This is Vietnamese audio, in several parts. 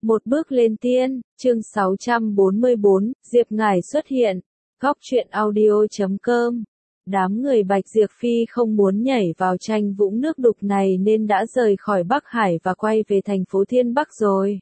Một bước lên tiên, chương 644, Diệp Ngải xuất hiện. Góc truyện audio.com. Đám người Bạch Diệp Phi không muốn nhảy vào tranh vũng nước đục này nên đã rời khỏi Bắc Hải và quay về thành phố Thiên Bắc rồi.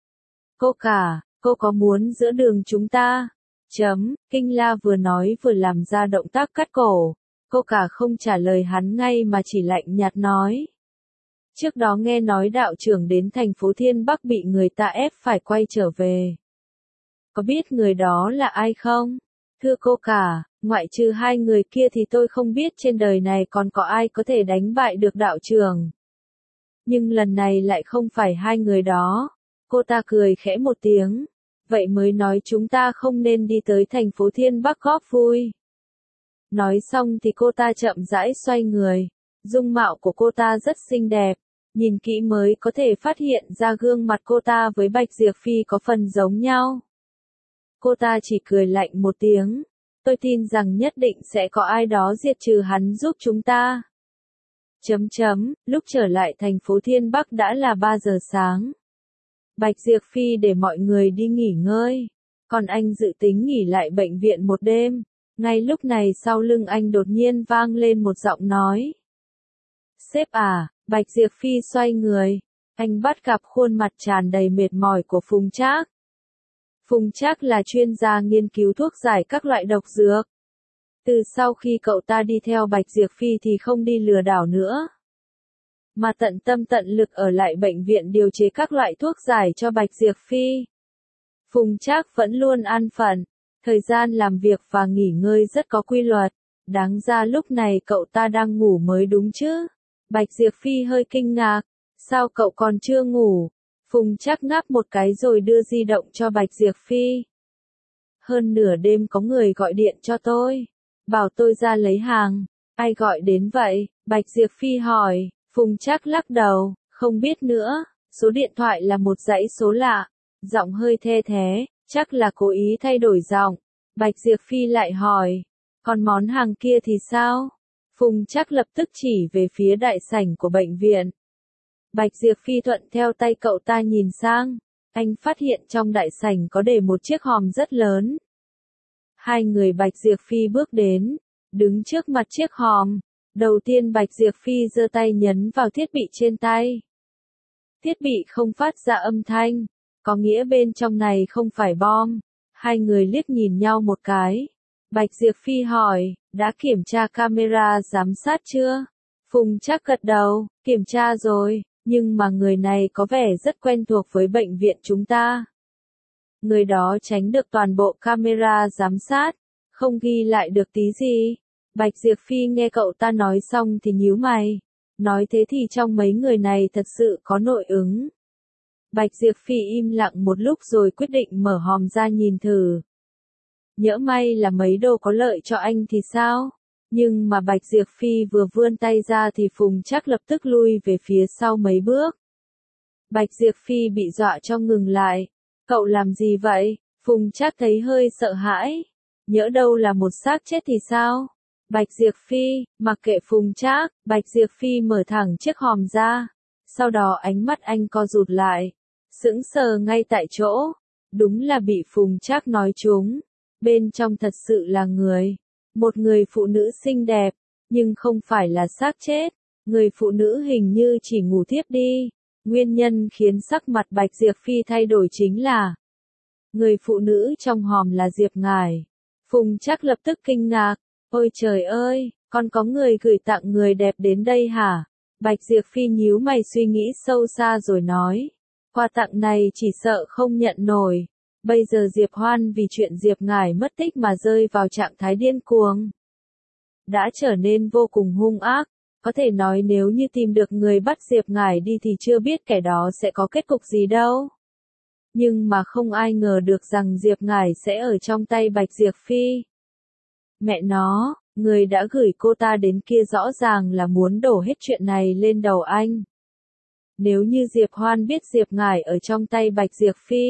Cô có muốn giữa đường chúng ta? Kinh La vừa nói vừa làm ra động tác cắt cổ. Cô cả không trả lời hắn ngay mà chỉ lạnh nhạt nói. Trước đó nghe nói đạo trưởng đến thành phố Thiên Bắc bị người ta ép phải quay trở về. Có biết người đó là ai không? Thưa cô cả, ngoại trừ hai người kia thì tôi không biết trên đời này còn có ai có thể đánh bại được đạo trưởng. Nhưng lần này lại không phải hai người đó. Cô ta cười khẽ một tiếng. Vậy mới nói chúng ta không nên đi tới thành phố Thiên Bắc góp vui. Nói xong thì cô ta chậm rãi xoay người. Dung mạo của cô ta rất xinh đẹp. Nhìn kỹ mới có thể phát hiện ra gương mặt cô ta với Bạch Diệp Phi có phần giống nhau. Cô ta chỉ cười lạnh một tiếng. Tôi tin rằng nhất định sẽ có ai đó diệt trừ hắn giúp chúng ta. Lúc trở lại thành phố Thiên Bắc đã là 3 giờ sáng. Bạch Diệp Phi để mọi người đi nghỉ ngơi. Còn anh dự tính nghỉ lại bệnh viện một đêm. Ngay lúc này sau lưng anh đột nhiên vang lên một giọng nói. Sếp à, Bạch Diệp Phi xoay người. Anh bắt gặp khuôn mặt tràn đầy mệt mỏi của Phùng Trác. Phùng Trác là chuyên gia nghiên cứu thuốc giải các loại độc dược. Từ sau khi cậu ta đi theo Bạch Diệp Phi thì không đi lừa đảo nữa. Mà tận tâm tận lực ở lại bệnh viện điều chế các loại thuốc giải cho Bạch Diệp Phi. Phùng Trác vẫn luôn an phận. Thời gian làm việc và nghỉ ngơi rất có quy luật. Đáng ra lúc này cậu ta đang ngủ mới đúng chứ. Bạch Diệp Phi hơi kinh ngạc. Sao cậu còn chưa ngủ? Phùng Trác ngáp một cái rồi đưa di động cho Bạch Diệp Phi. Hơn nửa đêm có người gọi điện cho tôi. Bảo tôi ra lấy hàng. Ai gọi đến vậy? Bạch Diệp Phi hỏi. Phùng Trác lắc đầu. Không biết nữa. Số điện thoại là một dãy số lạ. Giọng hơi the thé. Chắc là cố ý thay đổi giọng. Bạch Diệp Phi lại hỏi. Còn món hàng kia thì sao? Phùng Trác lập tức chỉ về phía đại sảnh của bệnh viện. Bạch Diệp Phi thuận theo tay cậu ta nhìn sang. Anh phát hiện trong đại sảnh có để một chiếc hòm rất lớn. Hai người Bạch Diệp Phi bước đến. Đứng trước mặt chiếc hòm. Đầu tiên Bạch Diệp Phi giơ tay nhấn vào thiết bị trên tay. Thiết bị không phát ra âm thanh. Có nghĩa bên trong này không phải bom. Hai người liếc nhìn nhau một cái. Bạch Diệp Phi hỏi, đã kiểm tra camera giám sát chưa? Phùng Trác gật đầu, kiểm tra rồi, nhưng mà người này có vẻ rất quen thuộc với bệnh viện chúng ta. Người đó tránh được toàn bộ camera giám sát, không ghi lại được tí gì. Bạch Diệp Phi nghe cậu ta nói xong thì nhíu mày. Nói thế thì trong mấy người này thật sự có nội ứng. Bạch Diệp Phi im lặng một lúc rồi quyết định mở hòm ra nhìn thử. Nhỡ may là mấy đồ có lợi cho anh thì sao? Nhưng mà Bạch Diệp Phi vừa vươn tay ra thì Phùng Trác lập tức lui về phía sau mấy bước. Bạch Diệp Phi bị dọa cho ngừng lại. Cậu làm gì vậy? Phùng Trác thấy hơi sợ hãi. Nhỡ đâu là một xác chết thì sao? Bạch Diệp Phi, mặc kệ Phùng Trác, Bạch Diệp Phi mở thẳng chiếc hòm ra. Sau đó ánh mắt anh co rụt lại. Sững sờ ngay tại chỗ. Đúng là bị Phùng Trác nói trúng. Bên trong thật sự là người. Một người phụ nữ xinh đẹp. Nhưng không phải là xác chết. Người phụ nữ hình như chỉ ngủ thiếp đi. Nguyên nhân khiến sắc mặt Bạch Diệp Phi thay đổi chính là người phụ nữ trong hòm là Diệp Ngải. Phùng Trác lập tức kinh ngạc. Ôi trời ơi, còn có người gửi tặng người đẹp đến đây hả? Bạch Diệp Phi nhíu mày suy nghĩ sâu xa rồi nói. Quà tặng này chỉ sợ không nhận nổi. Bây giờ Diệp Hoan vì chuyện Diệp Ngải mất tích mà rơi vào trạng thái điên cuồng. Đã trở nên vô cùng hung ác. Có thể nói nếu như tìm được người bắt Diệp Ngải đi thì chưa biết kẻ đó sẽ có kết cục gì đâu. Nhưng mà không ai ngờ được rằng Diệp Ngải sẽ ở trong tay Bạch Diệp Phi. Mẹ nó, người đã gửi cô ta đến kia rõ ràng là muốn đổ hết chuyện này lên đầu anh. Nếu như Diệp Hoan biết Diệp Ngải ở trong tay Bạch Diệp Phi,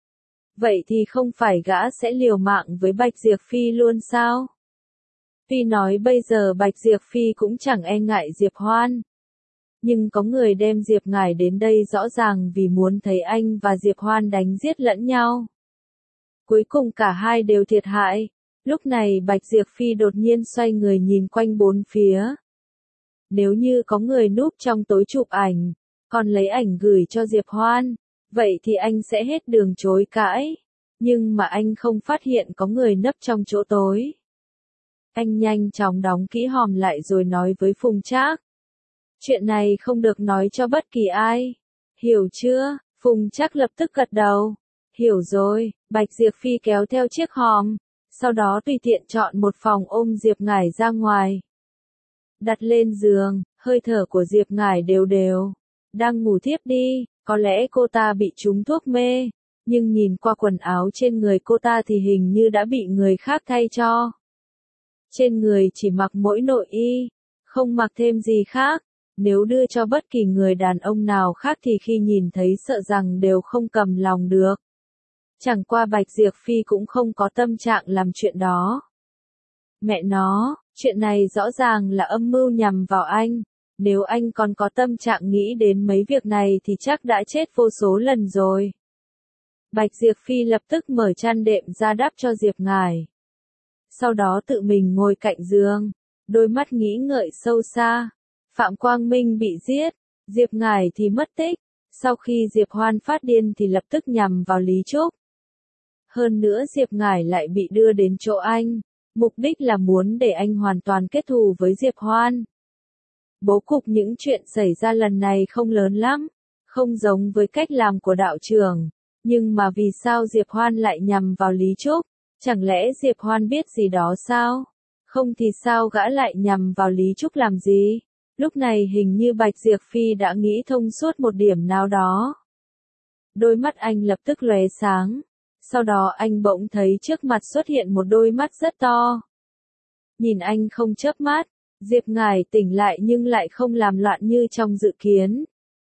vậy thì không phải gã sẽ liều mạng với Bạch Diệp Phi luôn sao? Tuy nói bây giờ Bạch Diệp Phi cũng chẳng e ngại Diệp Hoan. Nhưng có người đem Diệp Ngải đến đây rõ ràng vì muốn thấy anh và Diệp Hoan đánh giết lẫn nhau. Cuối cùng cả hai đều thiệt hại. Lúc này Bạch Diệp Phi đột nhiên xoay người nhìn quanh bốn phía. Nếu như có người núp trong tối chụp ảnh, còn lấy ảnh gửi cho Diệp Hoan, vậy thì anh sẽ hết đường chối cãi. Nhưng mà anh không phát hiện có người nấp trong chỗ tối. Anh nhanh chóng đóng kỹ hòm lại rồi nói với Phùng Trác. Chuyện này không được nói cho bất kỳ ai. Hiểu chưa? Phùng Trác lập tức gật đầu. Hiểu rồi. Bạch Diệp Phi kéo theo chiếc hòm. Sau đó tùy tiện chọn một phòng ôm Diệp Ngải ra ngoài. Đặt lên giường, hơi thở của Diệp Ngải đều đều. Đang ngủ thiếp đi, có lẽ cô ta bị trúng thuốc mê. Nhưng nhìn qua quần áo trên người cô ta thì hình như đã bị người khác thay cho. Trên người chỉ mặc mỗi nội y, không mặc thêm gì khác. Nếu đưa cho bất kỳ người đàn ông nào khác thì khi nhìn thấy sợ rằng đều không cầm lòng được. Chẳng qua Bạch Diệp Phi cũng không có tâm trạng làm chuyện đó. Mẹ nó, chuyện này rõ ràng là âm mưu nhằm vào anh. Nếu anh còn có tâm trạng nghĩ đến mấy việc này thì chắc đã chết vô số lần rồi. Bạch Diệp Phi lập tức mở chăn đệm ra đắp cho Diệp Ngải. Sau đó tự mình ngồi cạnh giường, đôi mắt nghĩ ngợi sâu xa. Phạm Quang Minh bị giết, Diệp Ngải thì mất tích. Sau khi Diệp Hoan phát điên thì lập tức nhằm vào Lý Trúc. Hơn nữa Diệp Ngải lại bị đưa đến chỗ anh. Mục đích là muốn để anh hoàn toàn kết thù với Diệp Hoan. Bố cục những chuyện xảy ra lần này không lớn lắm, không giống với cách làm của đạo trưởng. Nhưng mà vì sao Diệp Hoan lại nhằm vào Lý Trúc? Chẳng lẽ Diệp Hoan biết gì đó sao? Không thì sao gã lại nhằm vào Lý Trúc làm gì? Lúc này hình như Bạch Diệp Phi đã nghĩ thông suốt một điểm nào đó. Đôi mắt anh lập tức lóe sáng. Sau đó anh bỗng thấy trước mặt xuất hiện một đôi mắt rất to. Nhìn anh không chớp mắt, Diệp Ngải tỉnh lại nhưng lại không làm loạn như trong dự kiến.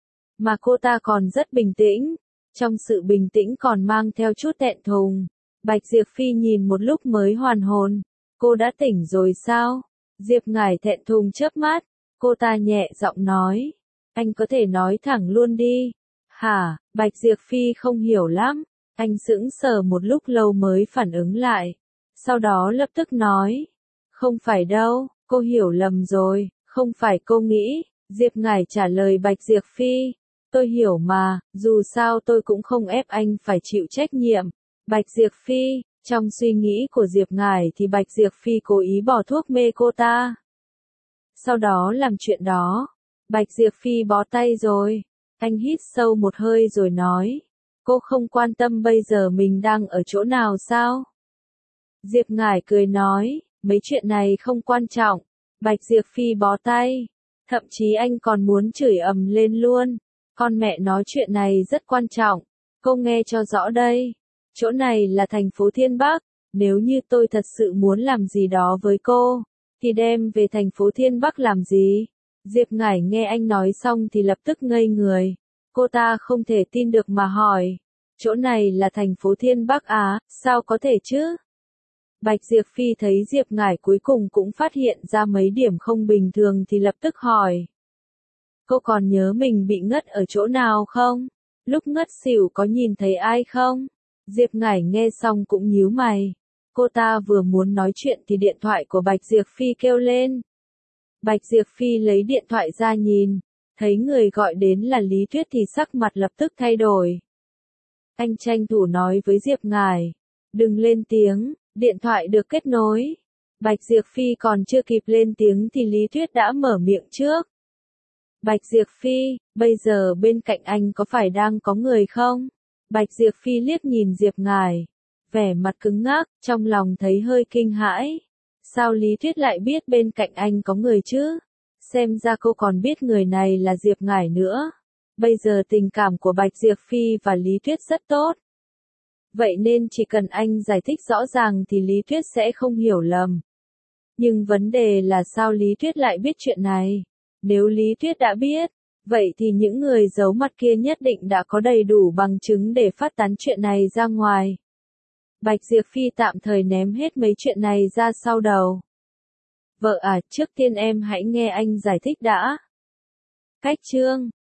Mà cô ta còn rất bình tĩnh. Trong sự bình tĩnh còn mang theo chút thẹn thùng. Bạch Diệp Phi nhìn một lúc mới hoàn hồn. Cô đã tỉnh rồi sao? Diệp Ngải thẹn thùng chớp mắt. Cô ta nhẹ giọng nói. Anh có thể nói thẳng luôn đi. Hả? Bạch Diệp Phi không hiểu lắm. Anh sững sờ một lúc lâu mới phản ứng lại. Sau đó lập tức nói. Không phải đâu, cô hiểu lầm rồi, không phải cô nghĩ. Diệp Ngải trả lời Bạch Diệp Phi. Tôi hiểu mà, dù sao tôi cũng không ép anh phải chịu trách nhiệm. Bạch Diệp Phi, trong suy nghĩ của Diệp Ngải thì Bạch Diệp Phi cố ý bỏ thuốc mê cô ta. Sau đó làm chuyện đó, Bạch Diệp Phi bó tay rồi. Anh hít sâu một hơi rồi nói. Cô không quan tâm bây giờ mình đang ở chỗ nào sao? Diệp Ngải cười nói, mấy chuyện này không quan trọng. Bạch Diệp Phi bó tay. Thậm chí anh còn muốn chửi ầm lên luôn. Con mẹ nói chuyện này rất quan trọng. Cô nghe cho rõ đây. Chỗ này là thành phố Thiên Bắc. Nếu như tôi thật sự muốn làm gì đó với cô, thì đem về thành phố Thiên Bắc làm gì? Diệp Ngải nghe anh nói xong thì lập tức ngây người. Cô ta không thể tin được mà hỏi. Chỗ này là thành phố Thiên Bắc á, sao có thể chứ? Bạch Diệp Phi thấy Diệp Ngải cuối cùng cũng phát hiện ra mấy điểm không bình thường thì lập tức hỏi. Cô còn nhớ mình bị ngất ở chỗ nào không? Lúc ngất xỉu có nhìn thấy ai không? Diệp Ngải nghe xong cũng nhíu mày. Cô ta vừa muốn nói chuyện thì điện thoại của Bạch Diệp Phi kêu lên. Bạch Diệp Phi lấy điện thoại ra nhìn. Thấy người gọi đến là Lý Tuyết thì sắc mặt lập tức thay đổi. Anh tranh thủ nói với Diệp Ngải. Đừng lên tiếng, điện thoại được kết nối. Bạch Diệp Phi còn chưa kịp lên tiếng thì Lý Tuyết đã mở miệng trước. Bạch Diệp Phi, bây giờ bên cạnh anh có phải đang có người không? Bạch Diệp Phi liếc nhìn Diệp Ngải. Vẻ mặt cứng ngắc, trong lòng thấy hơi kinh hãi. Sao Lý Tuyết lại biết bên cạnh anh có người chứ? Xem ra cô còn biết người này là Diệp Ngải nữa. Bây giờ tình cảm của Bạch Diệp Phi và Lý Tuyết rất tốt. Vậy nên chỉ cần anh giải thích rõ ràng thì Lý Tuyết sẽ không hiểu lầm. Nhưng vấn đề là sao Lý Tuyết lại biết chuyện này? Nếu Lý Tuyết đã biết, vậy thì những người giấu mặt kia nhất định đã có đầy đủ bằng chứng để phát tán chuyện này ra ngoài. Bạch Diệp Phi tạm thời ném hết mấy chuyện này ra sau đầu. Vợ à, trước tiên em hãy nghe anh giải thích đã. Khách trương.